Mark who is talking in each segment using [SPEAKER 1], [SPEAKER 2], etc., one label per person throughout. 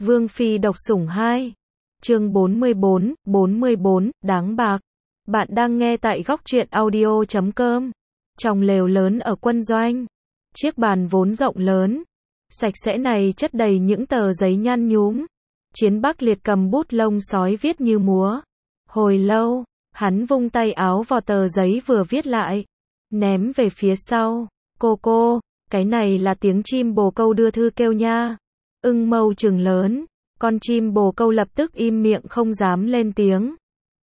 [SPEAKER 1] Vương Phi độc sủng 2. Chương 44, đáng bạc. Bạn đang nghe tại góc truyện audio.com. Trong lều lớn ở quân doanh, chiếc bàn vốn rộng lớn, sạch sẽ này chất đầy những tờ giấy nhăn nhúm. Chiến Bắc Liệt cầm bút lông sói viết như múa. Hồi lâu, hắn vung tay áo vào tờ giấy vừa viết lại, ném về phía sau. Cô, cái này là tiếng chim bồ câu đưa thư kêu nha. Ưng Mâu trừng lớn, con chim bồ câu lập tức im miệng không dám lên tiếng.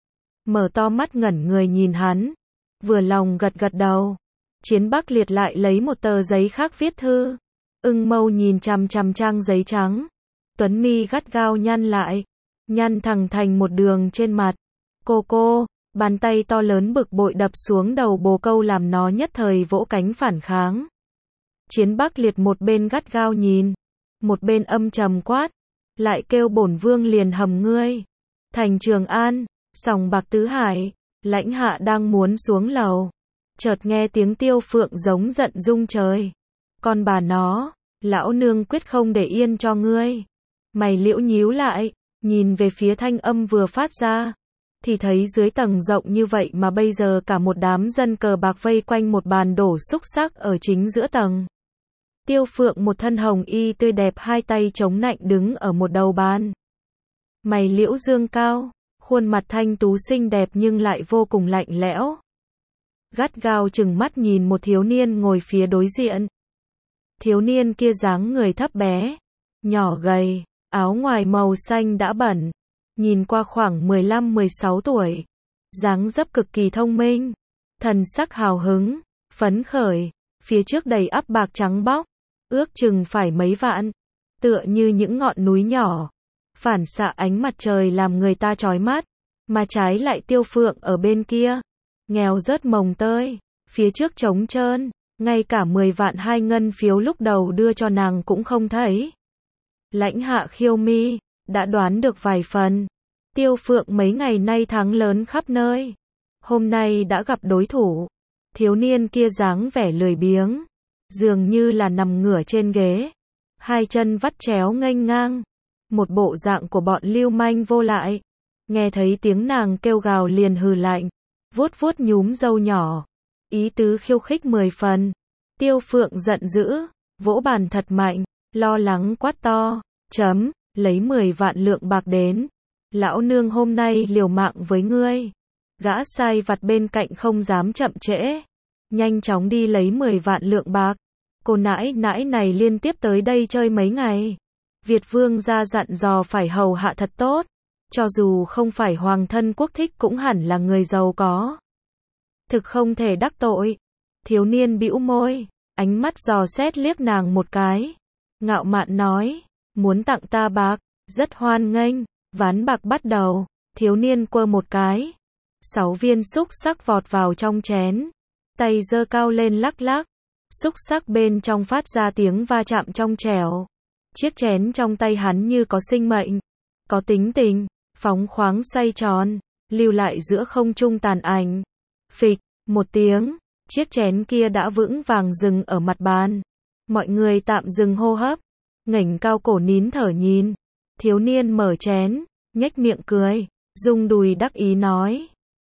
[SPEAKER 1] Mở to mắt ngẩn người nhìn hắn, vừa lòng gật gật đầu. Chiến Bắc Liệt lại lấy một tờ giấy khác viết thư. Ưng Mâu nhìn chằm chằm trang giấy trắng, tuấn mi gắt gao nhăn lại, nhăn thẳng thành một đường trên mặt. Cô, bàn tay to lớn bực bội đập xuống đầu bồ câu làm nó nhất thời vỗ cánh phản kháng. Chiến Bắc Liệt một bên gắt gao nhìn, một bên âm trầm quát, lại kêu bổn vương liền hầm ngươi. Thành Trường An, sòng bạc Tứ Hải, Lãnh Hạ đang muốn xuống lầu, chợt nghe tiếng Tiêu Phượng giống giận rung trời. Con bà nó, lão nương quyết không để yên cho ngươi. Mày liễu nhíu lại, nhìn về phía thanh âm vừa phát ra, thì thấy dưới tầng rộng như vậy mà bây giờ cả một đám dân cờ bạc vây quanh một bàn đổ xúc xắc ở chính giữa tầng. Tiêu Phượng một thân hồng y tươi đẹp, hai tay chống nạnh đứng ở một đầu bàn. Mày liễu dương cao, khuôn mặt thanh tú xinh đẹp nhưng lại vô cùng lạnh lẽo. Gắt gao chừng mắt nhìn một thiếu niên ngồi phía đối diện. Thiếu niên kia dáng người thấp bé, nhỏ gầy, áo ngoài màu xanh đã bẩn, nhìn qua khoảng 15-16 tuổi. Dáng dấp cực kỳ thông minh, thần sắc hào hứng, phấn khởi, phía trước đầy ắp bạc trắng bóc, ước chừng phải mấy vạn, tựa như những ngọn núi nhỏ, phản xạ ánh mặt trời làm người ta chói mắt. Mà trái lại Tiêu Phượng ở bên kia, nghèo rớt mồng tơi, phía trước trống trơn, ngay cả 10 vạn 2 ngân phiếu lúc đầu đưa cho nàng cũng không thấy. Lãnh Hạ khiêu mi, đã đoán được vài phần. Tiêu Phượng mấy ngày nay thắng lớn khắp nơi, hôm nay đã gặp đối thủ. Thiếu niên kia dáng vẻ lười biếng, dường như là nằm ngửa trên ghế, hai chân vắt chéo nghênh ngang, một bộ dạng của bọn lưu manh vô lại. Nghe thấy tiếng nàng kêu gào liền hừ lạnh, vuốt vuốt nhúm râu nhỏ, ý tứ khiêu khích 10 phần. Tiêu Phượng giận dữ, vỗ bàn thật mạnh, lo lắng quát to, lấy 10 vạn lượng bạc đến, lão nương hôm nay liều mạng với ngươi. Gã sai vặt bên cạnh không dám chậm trễ, nhanh chóng đi lấy 10 vạn lượng bạc. Cô nãi nãi này liên tiếp tới đây chơi mấy ngày, Việt vương gia dặn dò phải hầu hạ thật tốt, cho dù không phải hoàng thân quốc thích cũng hẳn là người giàu có, thực không thể đắc tội. Thiếu niên bĩu môi, ánh mắt dò xét liếc nàng một cái, ngạo mạn nói, muốn tặng ta bạc, rất hoan nghênh. Ván bạc bắt đầu, thiếu niên quơ một cái, 6 viên xúc xắc vọt vào trong chén, tay giơ cao lên lắc lắc, xúc xắc bên trong phát ra tiếng va chạm trong trẻo. Chiếc chén trong tay hắn như có sinh mệnh, có tính tình, phóng khoáng xoay tròn, lưu lại giữa không trung tàn ảnh. Phịch, một tiếng, chiếc chén kia đã vững vàng dừng ở mặt bàn. Mọi người tạm dừng hô hấp, ngẩng cao cổ nín thở nhìn. Thiếu niên mở chén, nhếch miệng cười, rung đùi đắc ý nói.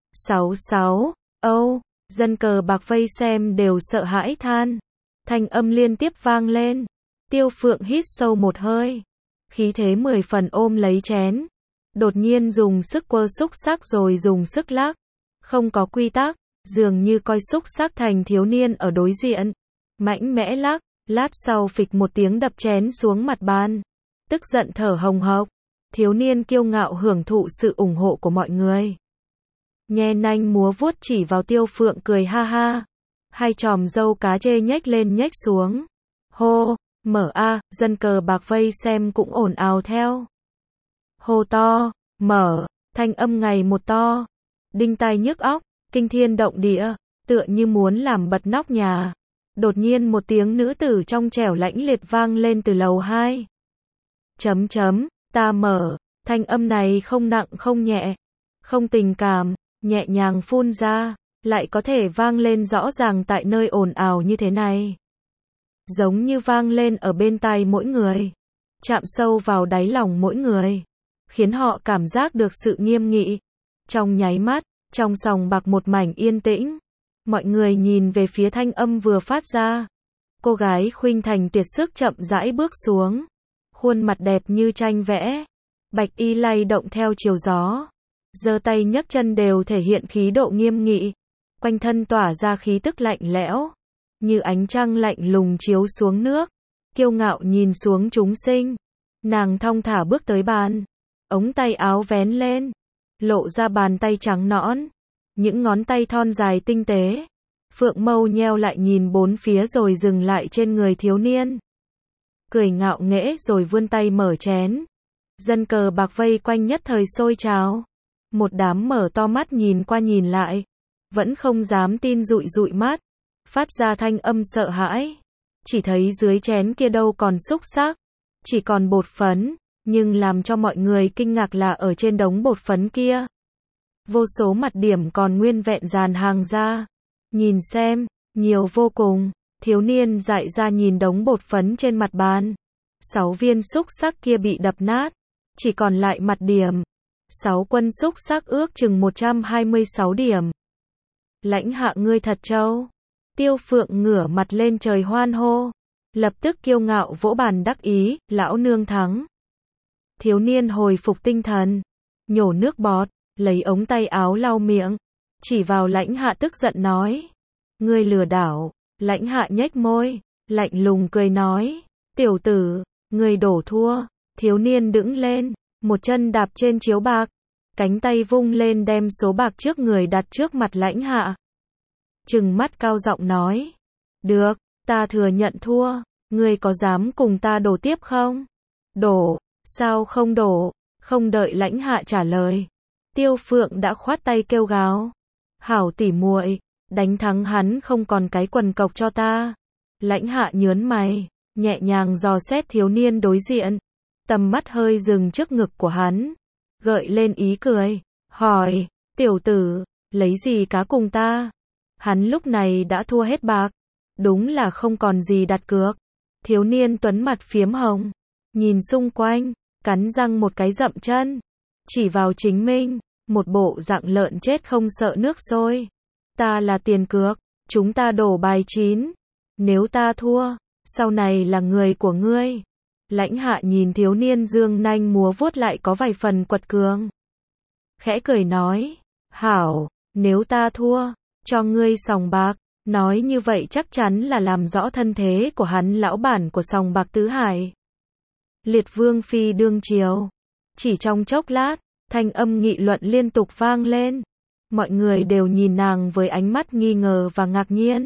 [SPEAKER 1] 66, dân cờ bạc vây xem đều sợ hãi than. Thanh âm liên tiếp vang lên. Tiêu Phượng hít sâu một hơi, khí thế 10 phần ôm lấy chén. Đột nhiên dùng sức quơ xúc xắc rồi dùng sức lắc. Không có quy tắc, dường như coi xúc xắc thành thiếu niên ở đối diện. Mạnh mẽ lắc, lát sau phịch một tiếng đập chén xuống mặt bàn. Tức giận thở hồng hộc, thiếu niên kiêu ngạo hưởng thụ sự ủng hộ của mọi người. Nhe nanh múa vuốt chỉ vào Tiêu Phượng cười ha ha, hai chòm râu cá chê nhếch lên nhếch xuống. Hô, mở a, dân cờ bạc vây xem cũng ồn ào theo. Hô to, mở, thanh âm ngày một to, đinh tai nhức óc, kinh thiên động địa, tựa như muốn làm bật nóc nhà. Đột nhiên một tiếng nữ tử trong trẻo lãnh liệt vang lên từ lầu 2. Ta mở, thanh âm này không nặng không nhẹ, không tình cảm, nhẹ nhàng phun ra, lại có thể vang lên rõ ràng tại nơi ồn ào như thế này. Giống như vang lên ở bên tai mỗi người. chạm sâu vào đáy lòng mỗi người, khiến họ cảm giác được sự nghiêm nghị. Trong nháy mắt, trong sòng bạc một mảnh yên tĩnh, mọi người nhìn về phía thanh âm vừa phát ra. Cô gái khuynh thành tuyệt sức chậm rãi bước xuống, khuôn mặt đẹp như tranh vẽ, bạch y lay động theo chiều gió, giơ tay nhấc chân đều thể hiện khí độ nghiêm nghị, quanh thân tỏa ra khí tức lạnh lẽo, như ánh trăng lạnh lùng chiếu xuống nước, kiêu ngạo nhìn xuống chúng sinh. Nàng thong thả bước tới bàn, ống tay áo vén lên, lộ ra bàn tay trắng nõn, những ngón tay thon dài tinh tế. Phượng mâu nheo lại nhìn bốn phía rồi dừng lại trên người thiếu niên. Cười ngạo nghễ rồi vươn tay mở chén. Dân cờ bạc vây quanh nhất thời sôi trào. Một đám mở to mắt nhìn qua nhìn lại, vẫn không dám tin, dụi dụi mắt, phát ra thanh âm sợ hãi. Chỉ thấy dưới chén kia đâu còn xúc xắc, chỉ còn bột phấn, nhưng làm cho mọi người kinh ngạc là ở trên đống bột phấn kia, vô số mặt điểm còn nguyên vẹn dàn hàng ra. Nhìn xem, nhiều vô cùng. Thiếu niên dại ra nhìn đống bột phấn trên mặt bàn. 6 viên xúc xắc kia bị đập nát, chỉ còn lại mặt điểm. 6 quân xúc xắc ước chừng 126 điểm. Lãnh hạ ngươi thật trâu. Tiêu Phượng ngửa mặt lên trời hoan hô, lập tức kiêu ngạo vỗ bàn đắc ý, lão nương thắng. Thiếu niên hồi phục tinh thần, nhổ nước bọt, lấy ống tay áo lau miệng, chỉ vào Lãnh Hạ tức giận nói, ngươi lừa đảo. Lãnh Hạ nhếch môi, lạnh lùng cười nói, tiểu tử, ngươi đổ thua. Thiếu niên đứng lên, một chân đạp trên chiếu bạc, cánh tay vung lên đem số bạc trước người đặt trước mặt Lãnh Hạ. Trừng mắt cao giọng nói, được, ta thừa nhận thua, ngươi có dám cùng ta đổ tiếp không? Đổ, sao không đổ? Không đợi Lãnh Hạ trả lời, Tiêu Phượng đã khoát tay kêu gào, hảo tỉ muội, đánh thắng hắn không còn cái quần cộc cho ta. Lãnh Hạ nhớn mày, nhẹ nhàng dò xét thiếu niên đối diện, tầm mắt hơi dừng trước ngực của hắn, gợi lên ý cười, hỏi, tiểu tử, lấy gì cá cùng ta? Hắn lúc này đã thua hết bạc, đúng là không còn gì đặt cược. Thiếu niên tuấn mặt phiếm hồng, nhìn xung quanh, cắn răng một cái dậm chân, chỉ vào chính mình, một bộ dạng lợn chết không sợ nước sôi. Ta là tiền cược, chúng ta đổ bài 9. Nếu ta thua, sau này là người của ngươi. Lãnh Hạ nhìn thiếu niên dương nanh múa vuốt lại có vài phần quật cường, khẽ cười nói, hảo, nếu ta thua, cho ngươi sòng bạc. Nói như vậy chắc chắn là làm rõ thân thế của hắn, lão bản của sòng bạc Tứ Hải, Liệt Vương Phi đương triều. Chỉ trong chốc lát, thanh âm nghị luận liên tục vang lên. Mọi người đều nhìn nàng với ánh mắt nghi ngờ và ngạc nhiên.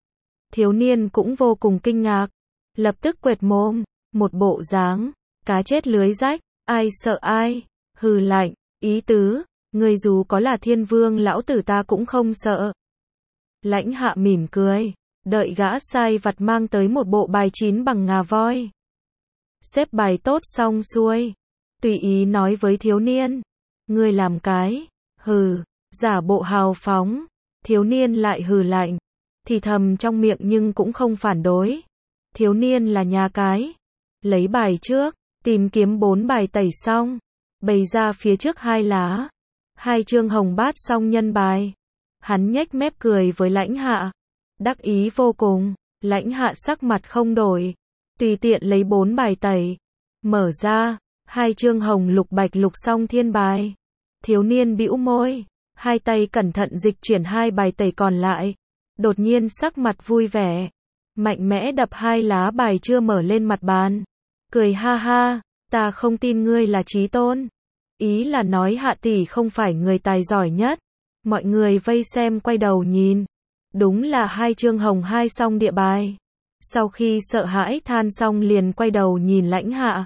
[SPEAKER 1] Thiếu niên cũng vô cùng kinh ngạc, lập tức quệt mồm, một bộ dáng cá chết lưới rách, ai sợ ai, hừ lạnh, ý tứ, ngươi dù có là thiên vương lão tử ta cũng không sợ. Lãnh Hạ mỉm cười, đợi gã sai vặt mang tới một bộ bài 9 bằng ngà voi. Xếp bài tốt xong xuôi, tùy ý nói với thiếu niên, ngươi làm cái, hừ, giả bộ hào phóng. Thiếu niên lại hừ lạnh, thì thầm trong miệng nhưng cũng không phản đối. Thiếu niên là nhà cái, lấy bài trước, tìm kiếm 4 bài tẩy xong, bày ra phía trước 2 lá, 2 chương hồng bát xong nhân bài. Hắn nhếch mép cười với Lãnh Hạ, đắc ý vô cùng. Lãnh Hạ sắc mặt không đổi, tùy tiện lấy 4 bài tẩy, mở ra, 2 chương hồng lục bạch lục xong thiên bài. Thiếu niên bĩu môi, hai tay cẩn thận dịch chuyển 2 bài tẩy còn lại, đột nhiên sắc mặt vui vẻ, mạnh mẽ đập 2 lá bài chưa mở lên mặt bàn, cười ha ha, ta không tin ngươi là trí tôn. Ý là nói Hạ tỷ không phải người tài giỏi nhất. Mọi người vây xem quay đầu nhìn, đúng là 2 chương hồng 2 xong địa bài. Sau khi sợ hãi than xong liền quay đầu nhìn Lãnh Hạ,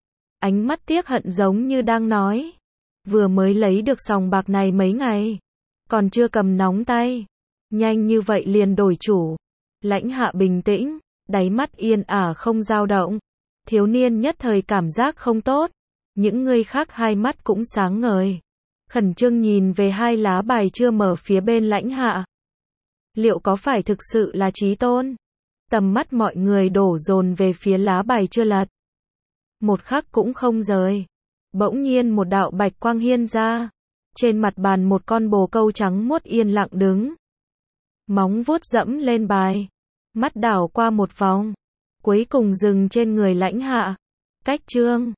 [SPEAKER 1] ánh mắt tiếc hận giống như đang nói, vừa mới lấy được sòng bạc này mấy ngày, còn chưa cầm nóng tay, nhanh như vậy liền đổi chủ. Lãnh Hạ bình tĩnh, đáy mắt yên ả không dao động. Thiếu niên nhất thời cảm giác không tốt, những người khác hai mắt cũng sáng ngời, khẩn trương nhìn về 2 lá bài chưa mở phía bên Lãnh Hạ. Liệu có phải thực sự là trí tôn? Tầm mắt mọi người đổ dồn về phía lá bài chưa lật. một khắc cũng không rời. Bỗng nhiên một đạo bạch quang hiên ra. Trên mặt bàn một con bồ câu trắng muốt yên lặng đứng. Móng vuốt dẫm lên bài. Mắt đảo qua một vòng. Cuối cùng dừng trên người Lãnh Hạ. Cách Chương